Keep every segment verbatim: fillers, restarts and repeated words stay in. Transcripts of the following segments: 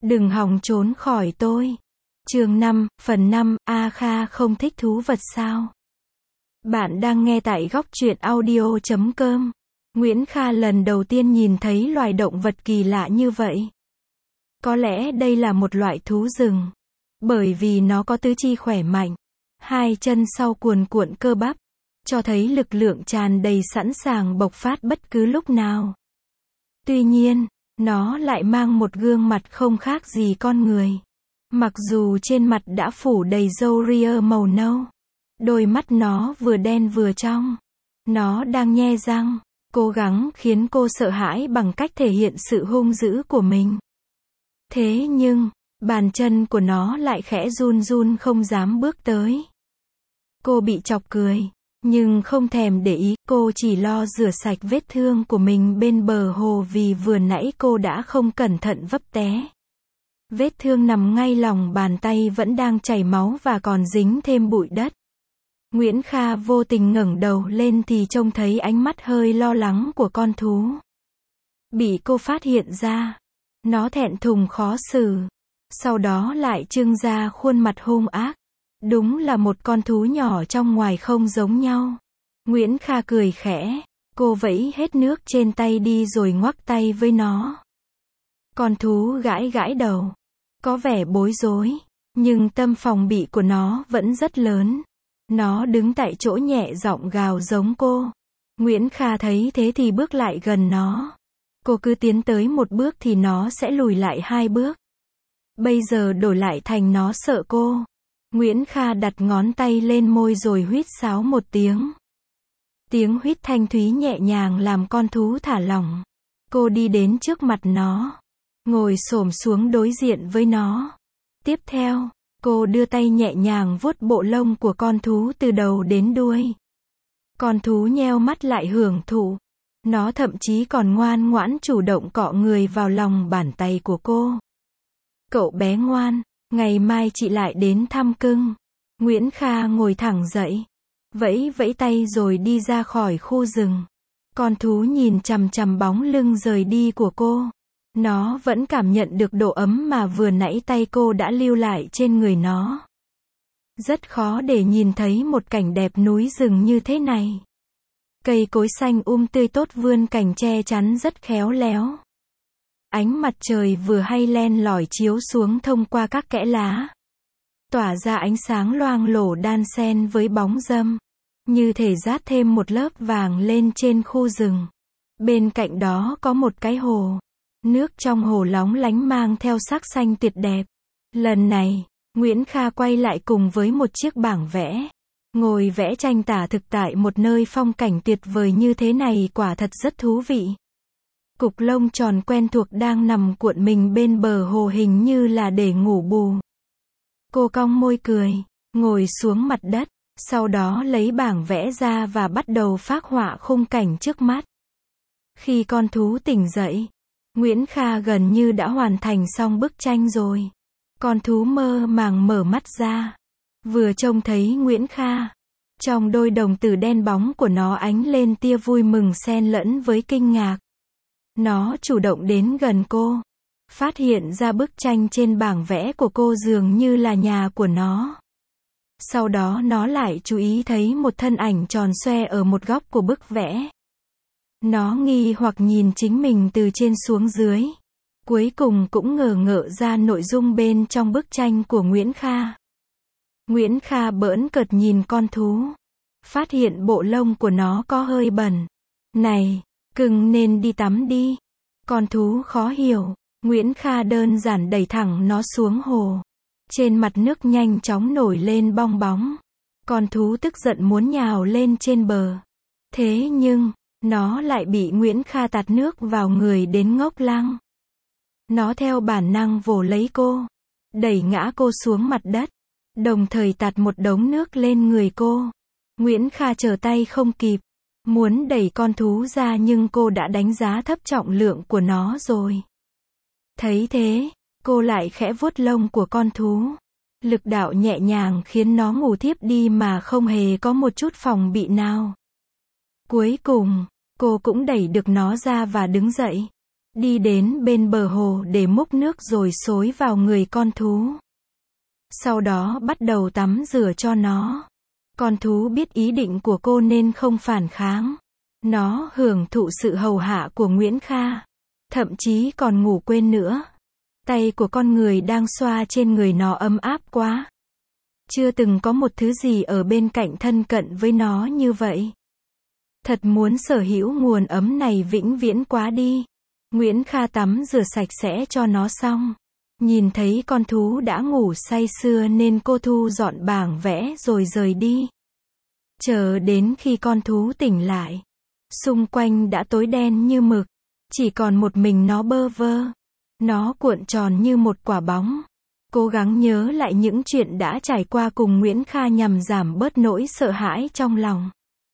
Đừng hòng trốn khỏi tôi. Chương năm, phần năm, A Kha không thích thú vật sao? Bạn đang nghe tại góc truyện audio chấm com. Nguyễn Kha lần đầu tiên nhìn thấy loài động vật kỳ lạ như vậy. Có lẽ đây là một loại thú rừng. Bởi vì nó có tứ chi khỏe mạnh. Hai chân sau cuồn cuộn cơ bắp. Cho thấy lực lượng tràn đầy sẵn sàng bộc phát bất cứ lúc nào. Tuy nhiên, nó lại mang một gương mặt không khác gì con người. Mặc dù trên mặt đã phủ đầy râu ria màu nâu. Đôi mắt nó vừa đen vừa trong. Nó đang nhe răng, cố gắng khiến cô sợ hãi bằng cách thể hiện sự hung dữ của mình. Thế nhưng, bàn chân của nó lại khẽ run run không dám bước tới. Cô bị chọc cười, nhưng không thèm để ý, cô chỉ lo rửa sạch vết thương của mình bên bờ hồ vì vừa nãy cô đã không cẩn thận vấp té. Vết thương nằm ngay lòng bàn tay vẫn đang chảy máu và còn dính thêm bụi đất. Nguyễn Kha vô tình ngẩng đầu lên thì trông thấy ánh mắt hơi lo lắng của con thú. Bị cô phát hiện ra, nó thẹn thùng khó xử. Sau đó lại trưng ra khuôn mặt hung ác. Đúng là một con thú nhỏ trong ngoài không giống nhau. Nguyễn Kha cười khẽ. Cô vẫy hết nước trên tay đi rồi ngoắc tay với nó. Con thú gãi gãi đầu. Có vẻ bối rối. Nhưng tâm phòng bị của nó vẫn rất lớn. Nó đứng tại chỗ nhẹ giọng gào giống cô. Nguyễn Kha thấy thế thì bước lại gần nó. Cô cứ tiến tới một bước thì nó sẽ lùi lại hai bước. Bây giờ đổi lại thành nó sợ cô. Nguyễn Kha đặt ngón tay lên môi rồi huýt sáo một tiếng. Tiếng huýt thanh thúy nhẹ nhàng làm con thú thả lỏng. Cô đi đến trước mặt nó. Ngồi xổm xuống đối diện với nó. Tiếp theo, cô đưa tay nhẹ nhàng vuốt bộ lông của con thú từ đầu đến đuôi. Con thú nheo mắt lại hưởng thụ. Nó thậm chí còn ngoan ngoãn chủ động cọ người vào lòng bàn tay của cô. Cậu bé ngoan, ngày mai chị lại đến thăm cưng. Nguyễn Kha ngồi thẳng dậy, vẫy vẫy tay rồi đi ra khỏi khu rừng. Con thú nhìn chằm chằm bóng lưng rời đi của cô. Nó vẫn cảm nhận được độ ấm mà vừa nãy tay cô đã lưu lại trên người nó. Rất khó để nhìn thấy một cảnh đẹp núi rừng như thế này. Cây cối xanh um tươi tốt vươn cành che chắn rất khéo léo. Ánh mặt trời vừa hay len lỏi chiếu xuống thông qua các kẽ lá. Tỏa ra ánh sáng loang lổ đan xen với bóng râm. Như thể dát thêm một lớp vàng lên trên khu rừng. Bên cạnh đó có một cái hồ. Nước trong hồ lóng lánh mang theo sắc xanh tuyệt đẹp. Lần này, Nguyễn Kha quay lại cùng với một chiếc bảng vẽ. Ngồi vẽ tranh tả thực tại một nơi phong cảnh tuyệt vời như thế này quả thật rất thú vị. Cục lông tròn quen thuộc đang nằm cuộn mình bên bờ hồ hình như là để ngủ bù. Cô cong môi cười, ngồi xuống mặt đất, sau đó lấy bảng vẽ ra và bắt đầu phác họa khung cảnh trước mắt. Khi con thú tỉnh dậy, Nguyễn Kha gần như đã hoàn thành xong bức tranh rồi. Con thú mơ màng mở mắt ra. Vừa trông thấy Nguyễn Kha, trong đôi đồng tử đen bóng của nó ánh lên tia vui mừng xen lẫn với kinh ngạc. Nó chủ động đến gần cô. Phát hiện ra bức tranh trên bảng vẽ của cô dường như là nhà của nó. Sau đó nó lại chú ý thấy một thân ảnh tròn xoe ở một góc của bức vẽ. Nó nghi hoặc nhìn chính mình từ trên xuống dưới. Cuối cùng cũng ngờ ngợ ra nội dung bên trong bức tranh của Nguyễn Kha. Nguyễn Kha bỡn cợt nhìn con thú. Phát hiện bộ lông của nó có hơi bẩn. Này, cưng nên đi tắm đi. Con thú khó hiểu. Nguyễn Kha đơn giản đẩy thẳng nó xuống hồ. Trên mặt nước nhanh chóng nổi lên bong bóng. Con thú tức giận muốn nhào lên trên bờ. Thế nhưng, nó lại bị Nguyễn Kha tạt nước vào người đến ngốc lăng. Nó theo bản năng vồ lấy cô. Đẩy ngã cô xuống mặt đất. Đồng thời tạt một đống nước lên người cô. Nguyễn Kha trở tay không kịp. Muốn đẩy con thú ra nhưng cô đã đánh giá thấp trọng lượng của nó rồi. Thấy thế, cô lại khẽ vuốt lông của con thú. Lực đạo nhẹ nhàng khiến nó ngủ thiếp đi mà không hề có một chút phòng bị nào. Cuối cùng, cô cũng đẩy được nó ra và đứng dậy. đi đến bên bờ hồ để múc nước rồi xối vào người con thú. Sau đó bắt đầu tắm rửa cho nó. Con thú biết ý định của cô nên không phản kháng. Nó hưởng thụ sự hầu hạ của Nguyễn Kha. Thậm chí còn ngủ quên nữa. Tay của con người đang xoa trên người nó ấm áp quá. Chưa từng có một thứ gì ở bên cạnh thân cận với nó như vậy. Thật muốn sở hữu nguồn ấm này vĩnh viễn quá đi. Nguyễn Kha tắm rửa sạch sẽ cho nó xong. Nhìn thấy con thú đã ngủ say sưa nên cô thu dọn bảng vẽ rồi rời đi. Chờ đến khi con thú tỉnh lại. Xung quanh đã tối đen như mực. Chỉ còn một mình nó bơ vơ. Nó cuộn tròn như một quả bóng. Cố gắng nhớ lại những chuyện đã trải qua cùng Nguyễn Kha nhằm giảm bớt nỗi sợ hãi trong lòng.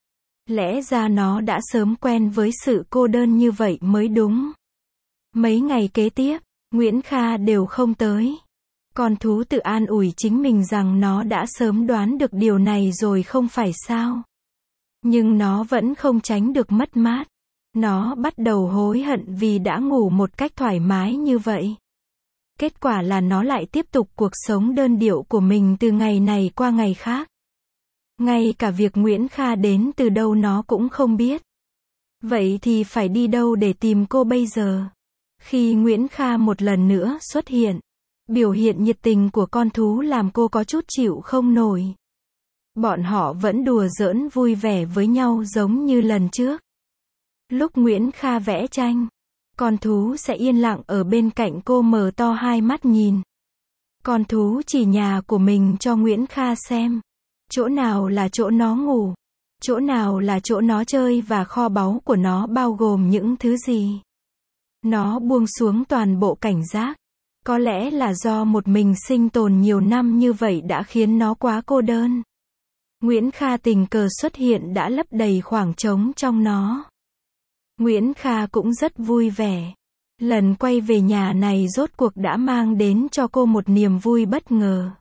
Lẽ ra nó đã sớm quen với sự cô đơn như vậy mới đúng. Mấy ngày kế tiếp, Nguyễn Kha đều không tới. Con thú tự an ủi chính mình rằng nó đã sớm đoán được điều này rồi không phải sao. Nhưng nó vẫn không tránh được mất mát. Nó bắt đầu hối hận vì đã ngủ một cách thoải mái như vậy. Kết quả là nó lại tiếp tục cuộc sống đơn điệu của mình từ ngày này qua ngày khác. Ngay cả việc Nguyễn Kha đến từ đâu nó cũng không biết. Vậy thì phải đi đâu để tìm cô bây giờ? Khi Nguyễn Kha một lần nữa xuất hiện, biểu hiện nhiệt tình của con thú làm cô có chút chịu không nổi. Bọn họ vẫn đùa giỡn vui vẻ với nhau giống như lần trước. Lúc Nguyễn Kha vẽ tranh, con thú sẽ yên lặng ở bên cạnh cô mở to hai mắt nhìn. Con thú chỉ nhà của mình cho Nguyễn Kha xem. Chỗ nào là chỗ nó ngủ, chỗ nào là chỗ nó chơi và kho báu của nó bao gồm những thứ gì. Nó buông xuống toàn bộ cảnh giác. Có lẽ là do một mình sinh tồn nhiều năm như vậy đã khiến nó quá cô đơn. Nguyễn Kha tình cờ xuất hiện đã lấp đầy khoảng trống trong nó. Nguyễn Kha cũng rất vui vẻ. Lần quay về nhà này rốt cuộc đã mang đến cho cô một niềm vui bất ngờ.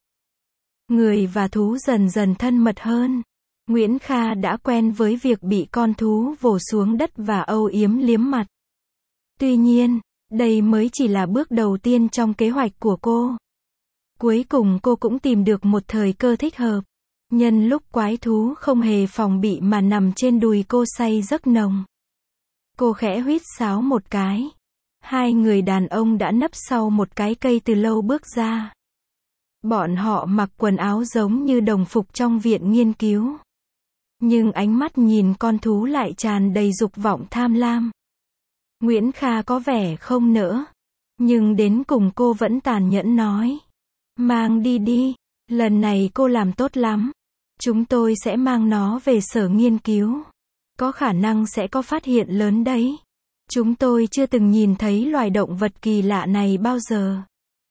Người và thú dần dần thân mật hơn. Nguyễn Kha đã quen với việc bị con thú vồ xuống đất và âu yếm liếm mặt. Tuy nhiên, đây mới chỉ là bước đầu tiên trong kế hoạch của cô. Cuối cùng cô cũng tìm được một thời cơ thích hợp. Nhân lúc quái thú không hề phòng bị mà nằm trên đùi cô say giấc nồng. Cô khẽ huýt sáo một cái. Hai người đàn ông đã nấp sau một cái cây từ lâu bước ra. Bọn họ mặc quần áo giống như đồng phục trong viện nghiên cứu. Nhưng ánh mắt nhìn con thú lại tràn đầy dục vọng tham lam. Nguyễn Kha có vẻ không nỡ. Nhưng đến cùng cô vẫn tàn nhẫn nói. Mang đi đi. Lần này cô làm tốt lắm. Chúng tôi sẽ mang nó về sở nghiên cứu. Có khả năng sẽ có phát hiện lớn đấy. Chúng tôi chưa từng nhìn thấy loài động vật kỳ lạ này bao giờ.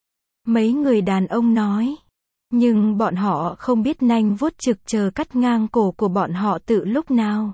Mấy người đàn ông nói. Nhưng bọn họ không biết nanh vuốt trực chờ cắt ngang cổ của bọn họ từ lúc nào.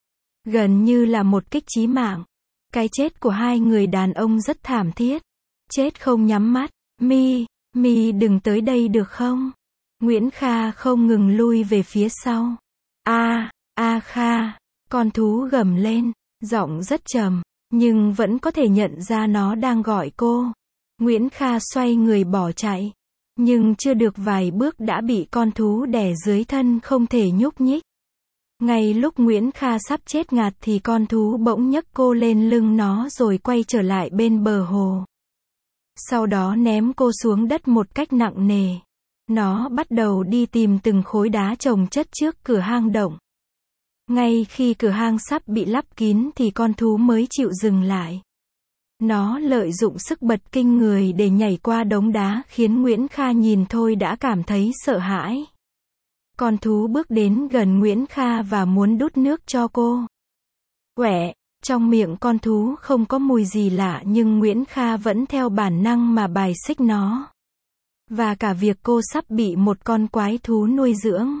Gần như là một kích chí mạng. Cái chết của hai người đàn ông rất thảm thiết. Chết không nhắm mắt. Mi, Mi đừng tới đây được không? Nguyễn Kha không ngừng lui về phía sau. A, A Kha. Con thú gầm lên. Giọng rất trầm. Nhưng vẫn có thể nhận ra nó đang gọi cô. Nguyễn Kha xoay người bỏ chạy. Nhưng chưa được vài bước đã bị con thú đè dưới thân không thể nhúc nhích. Ngay lúc Nguyễn Kha sắp chết ngạt thì con thú bỗng nhấc cô lên lưng nó rồi quay trở lại bên bờ hồ. Sau đó ném cô xuống đất một cách nặng nề. Nó bắt đầu đi tìm từng khối đá chồng chất trước cửa hang động. Ngay khi cửa hang sắp bị lắp kín thì con thú mới chịu dừng lại. Nó lợi dụng sức bật kinh người để nhảy qua đống đá khiến Nguyễn Kha nhìn thôi đã cảm thấy sợ hãi. Con thú bước đến gần Nguyễn Kha và muốn đút nước cho cô. Quẹ, trong miệng con thú không có mùi gì lạ nhưng Nguyễn Kha vẫn theo bản năng mà bài xích nó. Và cả việc cô sắp bị một con quái thú nuôi dưỡng.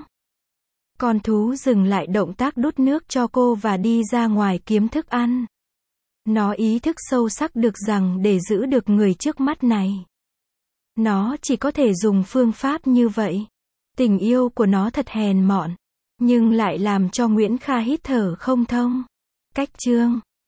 Con thú dừng lại động tác đút nước cho cô và đi ra ngoài kiếm thức ăn. Nó ý thức sâu sắc được rằng để giữ được người trước mắt này, nó chỉ có thể dùng phương pháp như vậy. Tình yêu của nó thật hèn mọn, nhưng lại làm cho Nguyễn Kha hít thở không thông. Cách chương